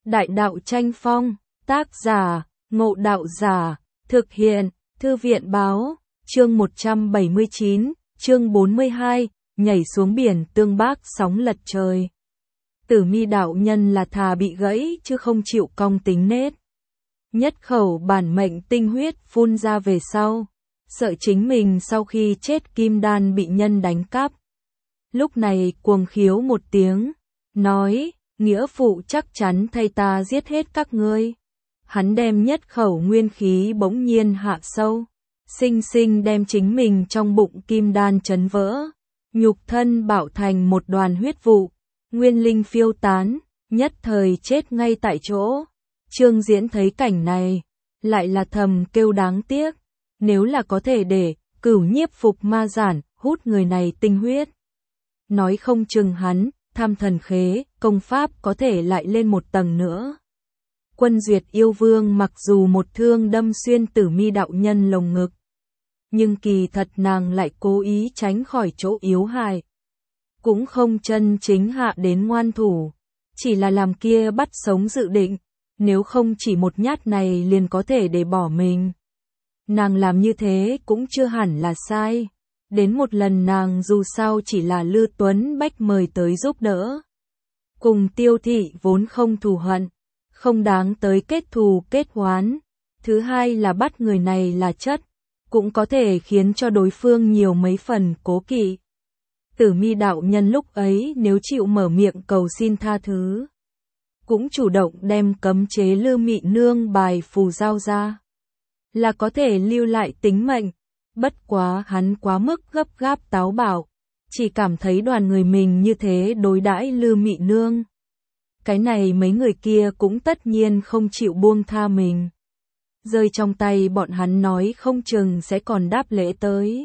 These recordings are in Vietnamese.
Đại đạo tranh phong, tác giả, Ngộ Đạo Giả, thực hiện, Thư viện báo, chương 179, chương 42, nhảy xuống biển tương bác sóng lật trời. Tử Mi đạo nhân là thà bị gãy chứ không chịu cong tính nết. Nhất khẩu bản mệnh tinh huyết phun ra về sau, sợ chính mình sau khi chết kim đan bị nhân đánh cắp. Lúc này cuồng khiếu một tiếng, nói, nghĩa phụ chắc chắn thay ta giết hết các ngươi. Hắn đem nhất khẩu nguyên khí bỗng nhiên hạ sâu, sinh sinh đem chính mình trong bụng kim đan chấn vỡ, nhục thân bạo thành một đoàn huyết vụ, nguyên linh phiêu tán, nhất thời chết ngay tại chỗ. Trương Diễn thấy cảnh này, lại là thầm kêu đáng tiếc, nếu là có thể để Cửu Nhiếp phục ma giản, hút người này tinh huyết. Nói không chừng hắn, tham thần khế, công pháp có thể lại lên một tầng nữa. Quân Duyệt yêu vương mặc dù một thương đâm xuyên Tử Mi đạo nhân lồng ngực, nhưng kỳ thật nàng lại cố ý tránh khỏi chỗ yếu hại. Cũng không chân chính hạ đến ngoan thủ, chỉ là làm kia bắt sống dự định, nếu không chỉ một nhát này liền có thể để bỏ mình. Nàng làm như thế cũng chưa hẳn là sai. Đến một lần nàng dù sao chỉ là Lư Tuấn Bách mời tới giúp đỡ. Cùng Tiêu Thị vốn không thù hận, không đáng tới kết thù kết oán. Thứ hai là bắt người này là chất, cũng có thể khiến cho đối phương nhiều mấy phần cố kỵ. Tử Mi đạo nhân lúc ấy nếu chịu mở miệng cầu xin tha thứ, cũng chủ động đem cấm chế Lư Mị Nương bài phù giao ra, là có thể lưu lại tính mệnh. Bất quá hắn quá mức gấp gáp táo bạo, chỉ cảm thấy đoàn người mình như thế đối đãi Lư Mị Nương. Cái này mấy người kia cũng tất nhiên không chịu buông tha mình. Rơi trong tay bọn hắn nói không chừng sẽ còn đáp lễ tới.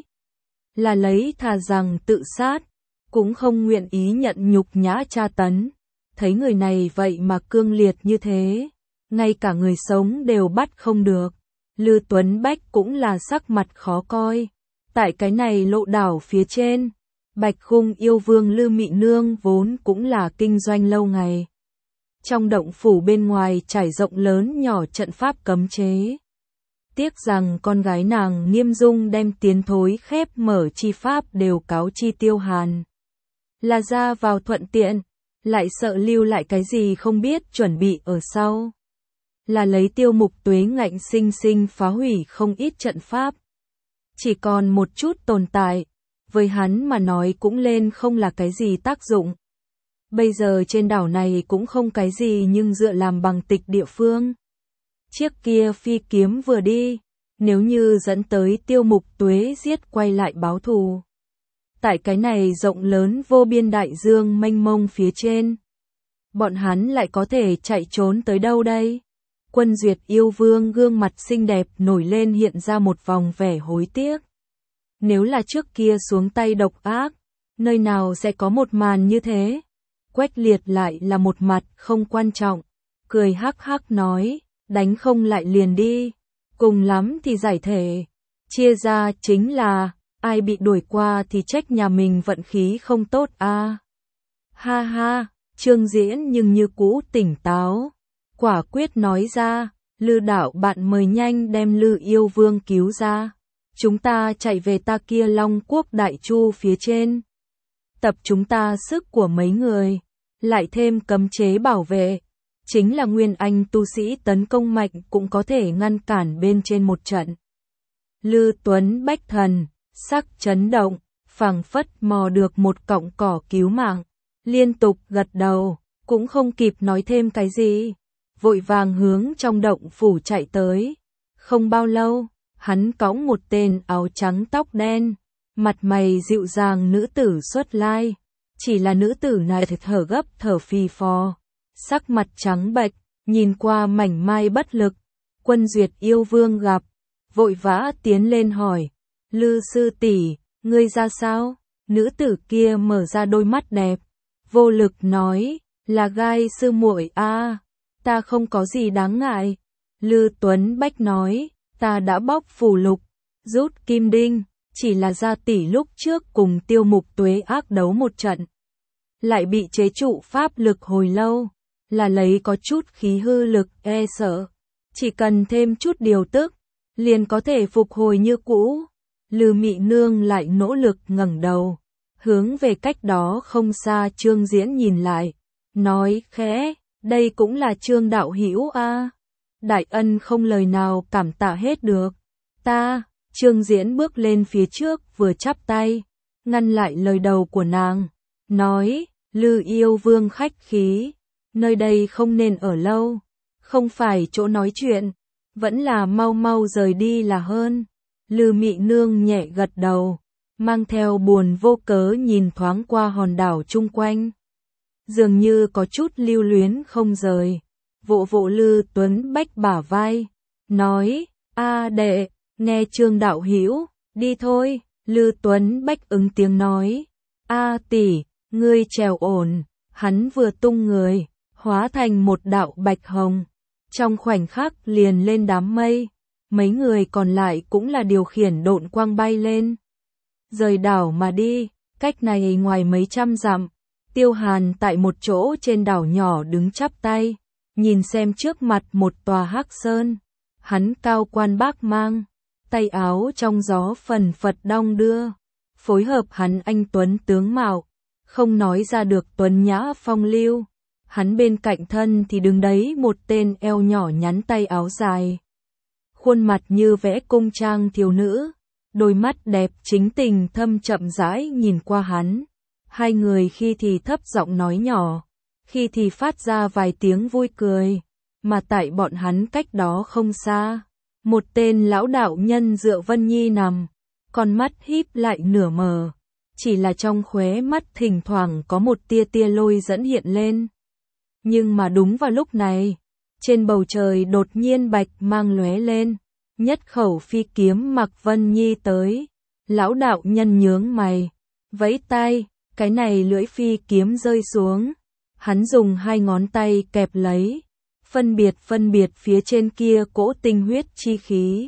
Là lấy thà rằng tự sát, cũng không nguyện ý nhận nhục nhã tra tấn. Thấy người này vậy mà cương liệt như thế, ngay cả người sống đều bắt không được. Lư Tuấn Bách cũng là sắc mặt khó coi. Tại cái này lộ đảo phía trên, Bạch Khung yêu vương Lư Mị Nương vốn cũng là kinh doanh lâu ngày. Trong động phủ bên ngoài trải rộng lớn nhỏ trận pháp cấm chế. Tiếc rằng con gái nàng Nghiêm Dung đem tiến thối khép mở chi pháp đều cáo chi Tiêu Hàn. Là ra vào thuận tiện, lại sợ lưu lại cái gì không biết chuẩn bị ở sau. Là lấy Tiêu Mục Tuế ngạnh sinh sinh phá hủy không ít trận pháp. Chỉ còn một chút tồn tại, với hắn mà nói cũng lên không là cái gì tác dụng. Bây giờ trên đảo này cũng không cái gì nhưng dựa làm bằng tịch địa phương. Chiếc kia phi kiếm vừa đi, nếu như dẫn tới Tiêu Mục Tuế giết quay lại báo thù. Tại cái này rộng lớn vô biên đại dương mênh mông phía trên, bọn hắn lại có thể chạy trốn tới đâu đây? Quân Duyệt yêu vương gương mặt xinh đẹp nổi lên hiện ra một vòng vẻ hối tiếc. Nếu là trước kia xuống tay độc ác, nơi nào sẽ có một màn như thế? Quách Liệt lại là một mặt không quan trọng, cười hắc hắc nói, đánh không lại liền đi, cùng lắm thì giải thể. Chia ra chính là, ai bị đuổi qua thì trách nhà mình vận khí không tốt a. Ha ha, Trương Diễn nhưng như cũ tỉnh táo. Quả quyết nói ra, Lư đạo bạn mời nhanh đem Lư yêu vương cứu ra. Chúng ta chạy về ta kia Long Quốc Đại Chu phía trên. Tập chúng ta sức của mấy người, lại thêm cấm chế bảo vệ. Chính là nguyên anh tu sĩ tấn công mạnh cũng có thể ngăn cản bên trên một trận. Lư Tuấn Bách thần, sắc chấn động, phảng phất mò được một cọng cỏ cứu mạng. Liên tục gật đầu, cũng không kịp nói thêm cái gì. Vội vàng hướng trong động phủ chạy tới. Không bao lâu, hắn cõng một tên áo trắng tóc đen, mặt mày dịu dàng nữ tử xuất lai. Chỉ là nữ tử này thở gấp thở phì phò, sắc mặt trắng bệch, nhìn qua mảnh mai bất lực. Quân Duyệt yêu vương gặp, vội vã tiến lên hỏi, Lư sư tỷ, ngươi ra sao? Nữ tử kia mở ra đôi mắt đẹp, vô lực nói, là Gai sư muội a. Ta không có gì đáng ngại. Lư Tuấn Bách nói, ta đã bóc phù lục, rút kim đinh, chỉ là gia tỷ lúc trước cùng Tiêu Mục Tuế ác đấu một trận. Lại bị chế trụ pháp lực hồi lâu, là lấy có chút khí hư lực e sợ. Chỉ cần thêm chút điều tức, liền có thể phục hồi như cũ. Lư Mị Nương lại nỗ lực ngẩng đầu, hướng về cách đó không xa Trương Diễn nhìn lại, nói khẽ, đây cũng là Trương đạo hữu a. Đại ân không lời nào cảm tạ hết được. Ta, Trương Diễn bước lên phía trước vừa chắp tay, ngăn lại lời đầu của nàng, nói, Lư yêu vương khách khí, nơi đây không nên ở lâu, không phải chỗ nói chuyện, vẫn là mau mau rời đi là hơn. Lư Mị Nương nhẹ gật đầu, mang theo buồn vô cớ nhìn thoáng qua hòn đảo chung quanh. Dường như có chút lưu luyến không rời, vỗ vỗ Lư Tuấn Bách bả vai, nói, a đệ, nghe Trương đạo hữu, đi thôi. Lư Tuấn Bách ứng tiếng nói, a tỷ, ngươi trèo ổn. Hắn vừa tung người, hóa thành một đạo bạch hồng, trong khoảnh khắc liền lên đám mây. Mấy người còn lại cũng là điều khiển độn quang bay lên, rời đảo mà đi. Cách này ngoài mấy trăm dặm, Tiêu Hàn tại một chỗ trên đảo nhỏ đứng chắp tay, nhìn xem trước mặt một tòa hắc sơn. Hắn cao quan bác mang, tay áo trong gió phần phật đong đưa, phối hợp hắn anh tuấn tướng mạo, không nói ra được tuấn nhã phong lưu. Hắn bên cạnh thân thì đứng đấy một tên eo nhỏ nhắn tay áo dài, khuôn mặt như vẽ cung trang thiếu nữ, đôi mắt đẹp chính tình thâm chậm rãi nhìn qua hắn. Hai người khi thì thấp giọng nói nhỏ, khi thì phát ra vài tiếng vui cười, mà tại bọn hắn cách đó không xa, một tên lão đạo nhân dựa Vân Nhi nằm, con mắt híp lại nửa mờ, chỉ là trong khóe mắt thỉnh thoảng có một tia tia lôi dẫn hiện lên. Nhưng mà đúng vào lúc này, trên bầu trời đột nhiên bạch mang lóe lên, nhất khẩu phi kiếm mặc Vân Nhi tới. Lão đạo nhân nhướng mày, vẫy tay, cái này lưỡi phi kiếm rơi xuống, hắn dùng hai ngón tay kẹp lấy, phân biệt phía trên kia cỗ tinh huyết chi khí.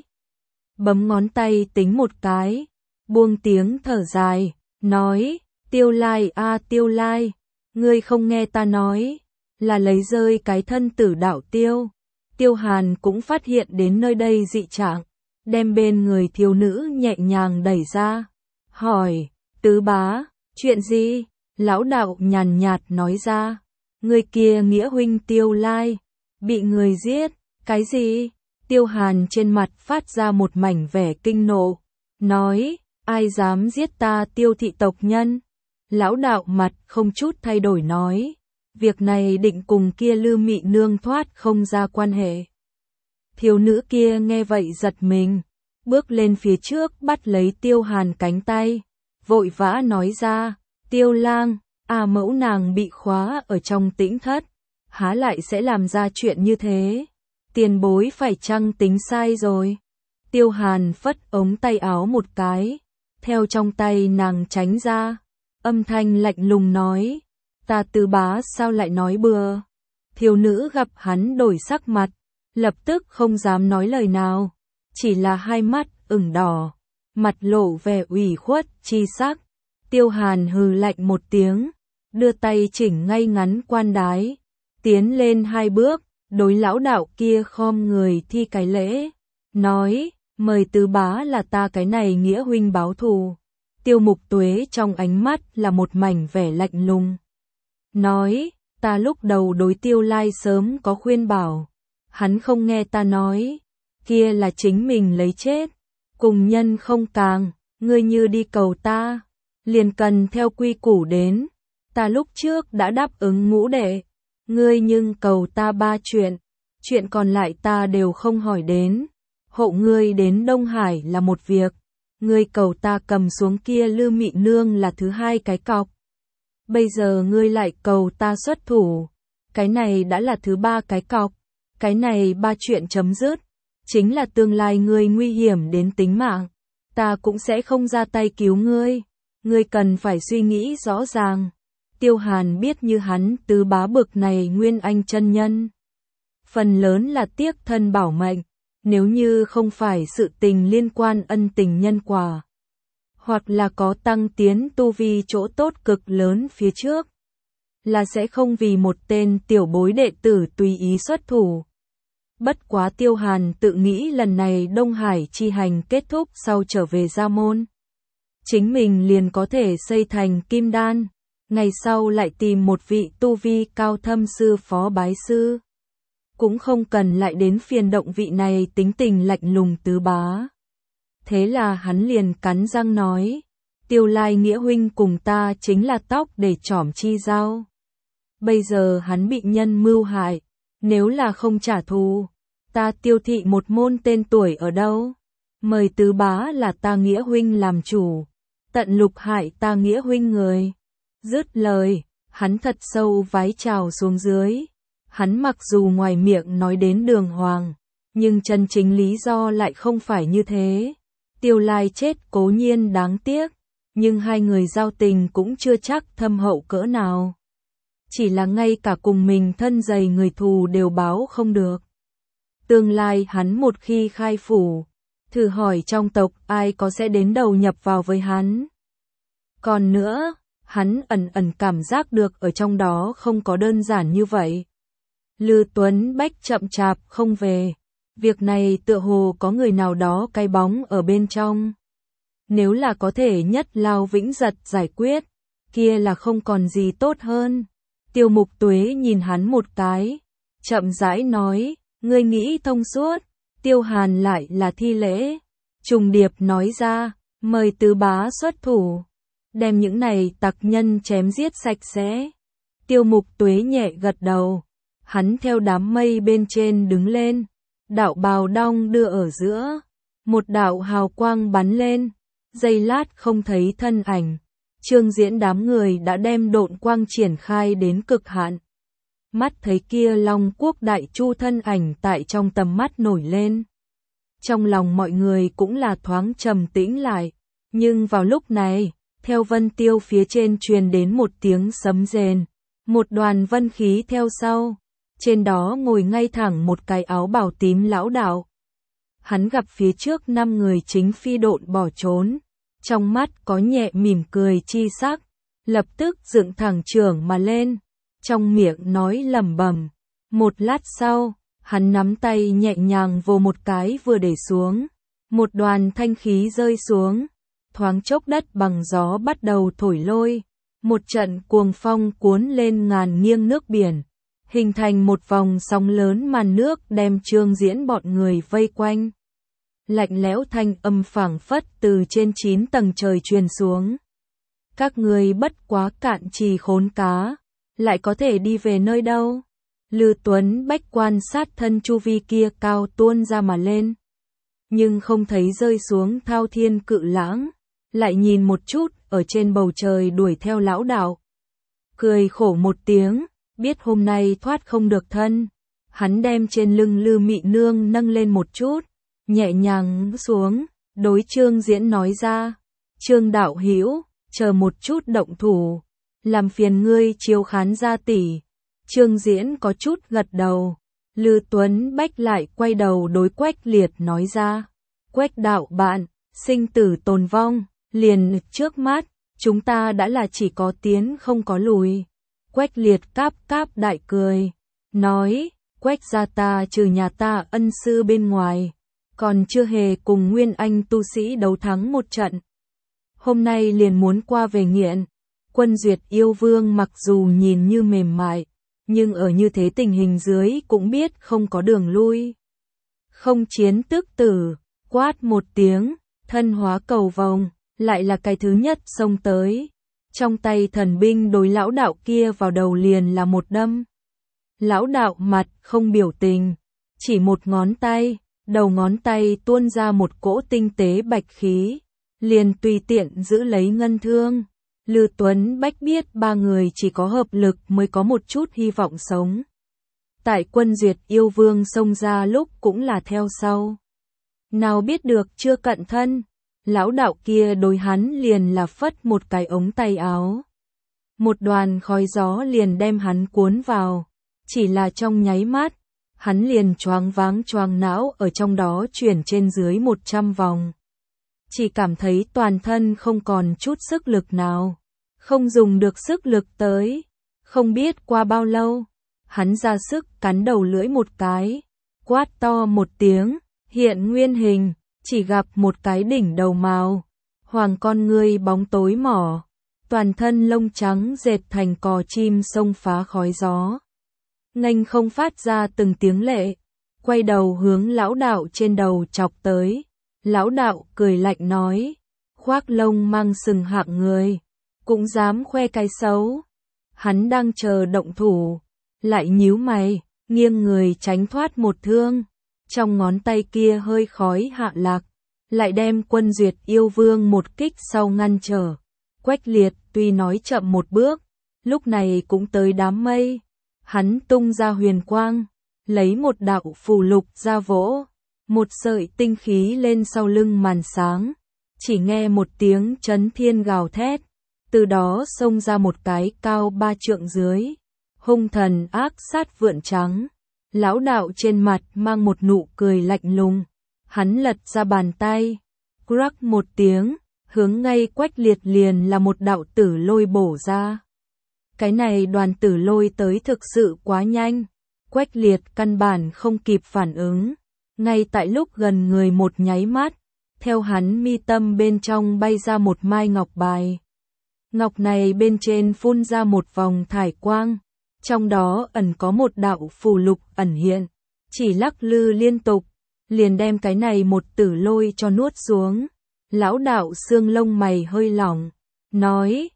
Bấm ngón tay tính một cái, buông tiếng thở dài, nói, Tiêu Lai a Tiêu Lai, ngươi không nghe ta nói, là lấy rơi cái thân tử đạo tiêu. Tiêu Hàn cũng phát hiện đến nơi đây dị trạng, đem bên người thiếu nữ nhẹ nhàng đẩy ra, hỏi, tứ bá, chuyện gì? Lão đạo nhàn nhạt nói ra, người kia nghĩa huynh Tiêu Lai, bị người giết. Cái gì? Tiêu Hàn trên mặt phát ra một mảnh vẻ kinh nộ, nói, ai dám giết ta Tiêu thị tộc nhân? Lão đạo mặt không chút thay đổi nói, việc này định cùng kia Lư Mị Nương thoát không ra quan hệ. Thiếu nữ kia nghe vậy giật mình, bước lên phía trước bắt lấy Tiêu Hàn cánh tay, vội vã nói ra, Tiêu lang, mẫu nàng bị khóa ở trong tĩnh thất, há lại sẽ làm ra chuyện như thế, tiền bối phải chăng tính sai rồi. Tiêu Hàn phất ống tay áo một cái, theo trong tay nàng tránh ra, âm thanh lạnh lùng nói, ta tứ bá sao lại nói bừa. Thiếu nữ gặp hắn đổi sắc mặt, lập tức không dám nói lời nào, chỉ là hai mắt ửng đỏ, mặt lộ vẻ ủy khuất chi sắc. Tiêu Hàn hừ lạnh một tiếng, đưa tay chỉnh ngay ngắn quan đái, tiến lên hai bước, đối lão đạo kia khom người thi cái lễ, nói, mời tứ bá là ta cái này nghĩa huynh báo thù. Tiêu Mục Tuế trong ánh mắt là một mảnh vẻ lạnh lùng, nói, ta lúc đầu đối Tiêu Lai sớm có khuyên bảo, hắn không nghe ta nói, kia là chính mình lấy chết, cùng nhân không càng, ngươi như đi cầu ta, liền cần theo quy củ đến, ta lúc trước đã đáp ứng ngũ đệ, ngươi nhưng cầu ta 3 chuyện, chuyện còn lại ta đều không hỏi đến, hộ ngươi đến Đông Hải là một việc, ngươi cầu ta cầm xuống kia Lư Mị Nương là thứ 2 cái cọc. Bây giờ ngươi lại cầu ta xuất thủ, cái này đã là thứ 3 cái cọc, cái này 3 chuyện chấm dứt, chính là tương lai ngươi nguy hiểm đến tính mạng, ta cũng sẽ không ra tay cứu ngươi cần phải suy nghĩ rõ ràng. Tiêu Hàn biết như hắn tứ bá bực này nguyên anh chân nhân, phần lớn là tiếc thân bảo mệnh, nếu như không phải sự tình liên quan ân tình nhân quả, hoặc là có tăng tiến tu vi chỗ tốt cực lớn phía trước, là sẽ không vì một tên tiểu bối đệ tử tùy ý xuất thủ. Bất quá Tiêu Hàn tự nghĩ lần này Đông Hải chi hành kết thúc sau trở về Gia Môn. Chính mình liền có thể xây thành kim đan, ngày sau lại tìm một vị tu vi cao thâm sư phó bái sư. Cũng không cần lại đến phiền động vị này tính tình lạnh lùng tứ bá. Thế là hắn liền cắn răng nói, Tiêu Lai nghĩa huynh cùng ta chính là tóc để chỏm chi dao. Bây giờ hắn bị nhân mưu hại, nếu là không trả thù, ta Tiêu thị một môn tên tuổi ở đâu? Mời tứ bá là ta nghĩa huynh làm chủ, tận lục hại ta nghĩa huynh người. Dứt lời, hắn thật sâu vái chào xuống dưới. Hắn mặc dù ngoài miệng nói đến đường hoàng, nhưng chân chính lý do lại không phải như thế. Tiêu Lai chết cố nhiên đáng tiếc, nhưng hai người giao tình cũng chưa chắc thâm hậu cỡ nào. Chỉ là ngay cả cùng mình thân dày người thù đều báo không được. Tương lai hắn một khi khai phủ, thử hỏi trong tộc ai có sẽ đến đầu nhập vào với hắn. Còn nữa, hắn ẩn ẩn cảm giác được ở trong đó không có đơn giản như vậy. Lư Tuấn Bách chậm chạp không về, việc này tựa hồ có người nào đó cái bóng ở bên trong. Nếu là có thể nhất lao vĩnh giật giải quyết, kia là không còn gì tốt hơn. Tiêu Mục Tuế nhìn hắn một cái, chậm rãi nói, ngươi nghĩ thông suốt. Tiêu Hàn lại là thi lễ, trùng điệp nói ra, mời tứ bá xuất thủ, đem những này tặc nhân chém giết sạch sẽ. Tiêu Mục Tuế nhẹ gật đầu, hắn theo đám mây bên trên đứng lên, đạo bào đong đưa ở giữa, một đạo hào quang bắn lên, giây lát không thấy thân ảnh. Trương Diễn đám người đã đem độn quang triển khai đến cực hạn. Mắt thấy kia Long Quốc đại chu thân ảnh tại trong tầm mắt nổi lên. Trong lòng mọi người cũng là thoáng trầm tĩnh lại, nhưng vào lúc này, theo vân tiêu phía trên truyền đến một tiếng sấm rền, một đoàn vân khí theo sau, trên đó ngồi ngay thẳng một cái áo bào tím lão đạo. Hắn gặp phía trước 5 người chính phi độn bỏ trốn, trong mắt có nhẹ mỉm cười chi sắc, lập tức dựng thẳng chưởng mà lên, trong miệng nói lẩm bẩm. Một lát sau, hắn nắm tay nhẹ nhàng vồ một cái vừa để xuống, một đoàn thanh khí rơi xuống, thoáng chốc đất bằng gió bắt đầu thổi lôi, một trận cuồng phong cuốn lên ngàn nghiêng nước biển, hình thành một vòng sóng lớn màn nước đem Trương Diễn bọn người vây quanh. Lạnh lẽo thanh âm phảng phất từ trên 9 tầng trời truyền xuống. Các người bất quá cạn trì khốn cá, lại có thể đi về nơi đâu? Lư Tuấn Bách quan sát thân chu vi kia cao tuôn ra mà lên, nhưng không thấy rơi xuống thao thiên cự lãng, lại nhìn một chút ở trên bầu trời đuổi theo lão đạo. Cười khổ một tiếng, biết hôm nay thoát không được thân, hắn đem trên lưng Lư Mị Nương nâng lên một chút, nhẹ nhàng xuống, đối Trương Diễn nói ra, Trương đạo hữu, chờ một chút động thủ, làm phiền ngươi chiếu khán gia tỷ. Trương Diễn có chút gật đầu, Lư Tuấn Bách lại quay đầu đối Quách Liệt nói ra, Quách đạo bạn, sinh tử tồn vong, liền trước mắt, chúng ta đã là chỉ có tiến không có lùi. Quách Liệt cáp cáp đại cười, nói, Quách gia ta trừ nhà ta ân sư bên ngoài, còn chưa hề cùng Nguyên Anh tu sĩ đấu thắng một trận. Hôm nay liền muốn qua về nghiện. Quân Duyệt yêu vương mặc dù nhìn như mềm mại, nhưng ở như thế tình hình dưới cũng biết không có đường lui. Không chiến tức tử, quát một tiếng, thân hóa cầu vồng, lại là cái thứ nhất xông tới. Trong tay thần binh đối lão đạo kia vào đầu liền là một đâm. Lão đạo mặt không biểu tình, chỉ một ngón tay, đầu ngón tay tuôn ra một cỗ tinh tế bạch khí, liền tùy tiện giữ lấy ngân thương. Lư Tuấn Bách biết 3 người chỉ có hợp lực mới có một chút hy vọng sống. Tại Quân Duyệt yêu vương xông ra lúc cũng là theo sau. Nào biết được chưa cận thân, lão đạo kia đối hắn liền là phất một cái ống tay áo. Một đoàn khói gió liền đem hắn cuốn vào, chỉ là trong nháy mắt, hắn liền choáng váng choáng não ở trong đó chuyển trên dưới 100 vòng. Chỉ cảm thấy toàn thân không còn chút sức lực nào, không dùng được sức lực tới, Không biết qua bao lâu, hắn ra sức cắn đầu lưỡi một cái, quát to một tiếng, hiện nguyên hình, chỉ gặp một cái đỉnh đầu màu hoàng con ngươi bóng tối mỏ, toàn thân lông trắng dệt thành cò chim xông phá khói gió. Nghênh không phát ra từng tiếng lệ, quay đầu hướng lão đạo trên đầu chọc tới. Lão đạo cười lạnh nói, khoác lông mang sừng hạng người, cũng dám khoe cái xấu. Hắn đang chờ động thủ, lại nhíu mày, nghiêng người tránh thoát một thương. Trong ngón tay kia hơi khói hạ lạc, lại đem Quân Duyệt yêu vương một kích sau ngăn trở. Quách Liệt tuy nói chậm một bước, lúc này cũng tới đám mây. Hắn tung ra huyền quang, lấy một đạo phù lục ra vỗ, một sợi tinh khí lên sau lưng màn sáng. Chỉ nghe một tiếng chấn thiên gào thét, từ đó xông ra một cái cao 3 trượng dưới, hung thần ác sát vượn trắng. Lão đạo trên mặt mang một nụ cười lạnh lùng, hắn lật ra bàn tay, crack một tiếng, hướng ngay Quách Liệt liền là một đạo tử lôi bổ ra. Cái này đoàn tử lôi tới thực sự quá nhanh, Quách Liệt căn bản không kịp phản ứng, ngay tại lúc gần người một nháy mắt, theo hắn mi tâm bên trong bay ra một mai ngọc bài. Ngọc này bên trên phun ra một vòng thải quang, trong đó ẩn có một đạo phù lục ẩn hiện, chỉ lắc lư liên tục, liền đem cái này một tử lôi cho nuốt xuống. Lão đạo xương lông mày hơi lỏng, nói,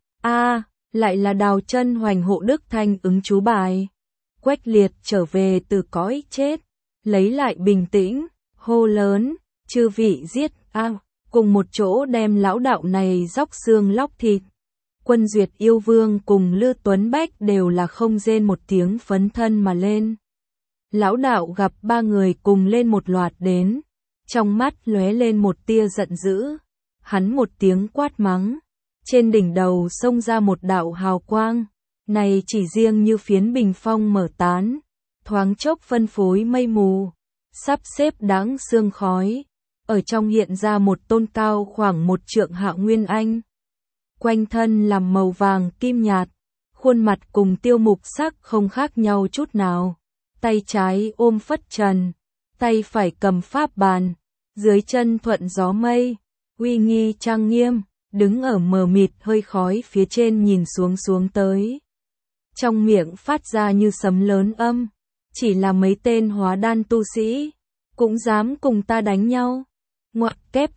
lại là Đào Chân Hoành hộ đức thanh ứng chú bài. Quách Liệt trở về từ cõi chết, lấy lại bình tĩnh, hô lớn, chư vị giết cùng một chỗ đem lão đạo này róc xương lóc thịt. Quân Duyệt yêu vương cùng Lư Tuấn Bách đều là không rên một tiếng phấn thân mà lên. Lão đạo gặp 3 người cùng lên một loạt đến, trong mắt lóe lên một tia giận dữ, hắn một tiếng quát mắng, trên đỉnh đầu xông ra một đạo hào quang, này chỉ riêng như phiến bình phong mở tán, thoáng chốc phân phối mây mù, sắp xếp đáng sương khói, ở trong hiện ra một tôn cao khoảng 1 trượng Hạ Nguyên Anh. Quanh thân làm màu vàng kim nhạt, khuôn mặt cùng Tiêu Mục Sắc không khác nhau chút nào, tay trái ôm phất trần, tay phải cầm pháp bàn, dưới chân thuận gió mây, uy nghi trang nghiêm, đứng ở mờ mịt hơi khói phía trên nhìn xuống tới. Trong miệng phát ra như sấm lớn âm, chỉ là mấy tên hóa đan tu sĩ, cũng dám cùng ta đánh nhau. Ngoặc kép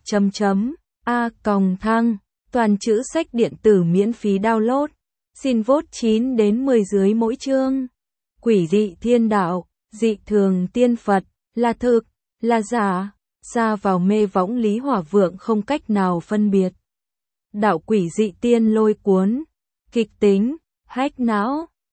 _ thăng, toàn chữ sách điện tử miễn phí download, xin vote 9 đến 10 dưới mỗi chương. Quỷ dị thiên đạo, dị thường tiên Phật, là thực, là giả, xa vào mê võng Lý Hỏa Vượng không cách nào phân biệt. Đạo quỷ dị tiên lôi cuốn, kịch tính, hack não.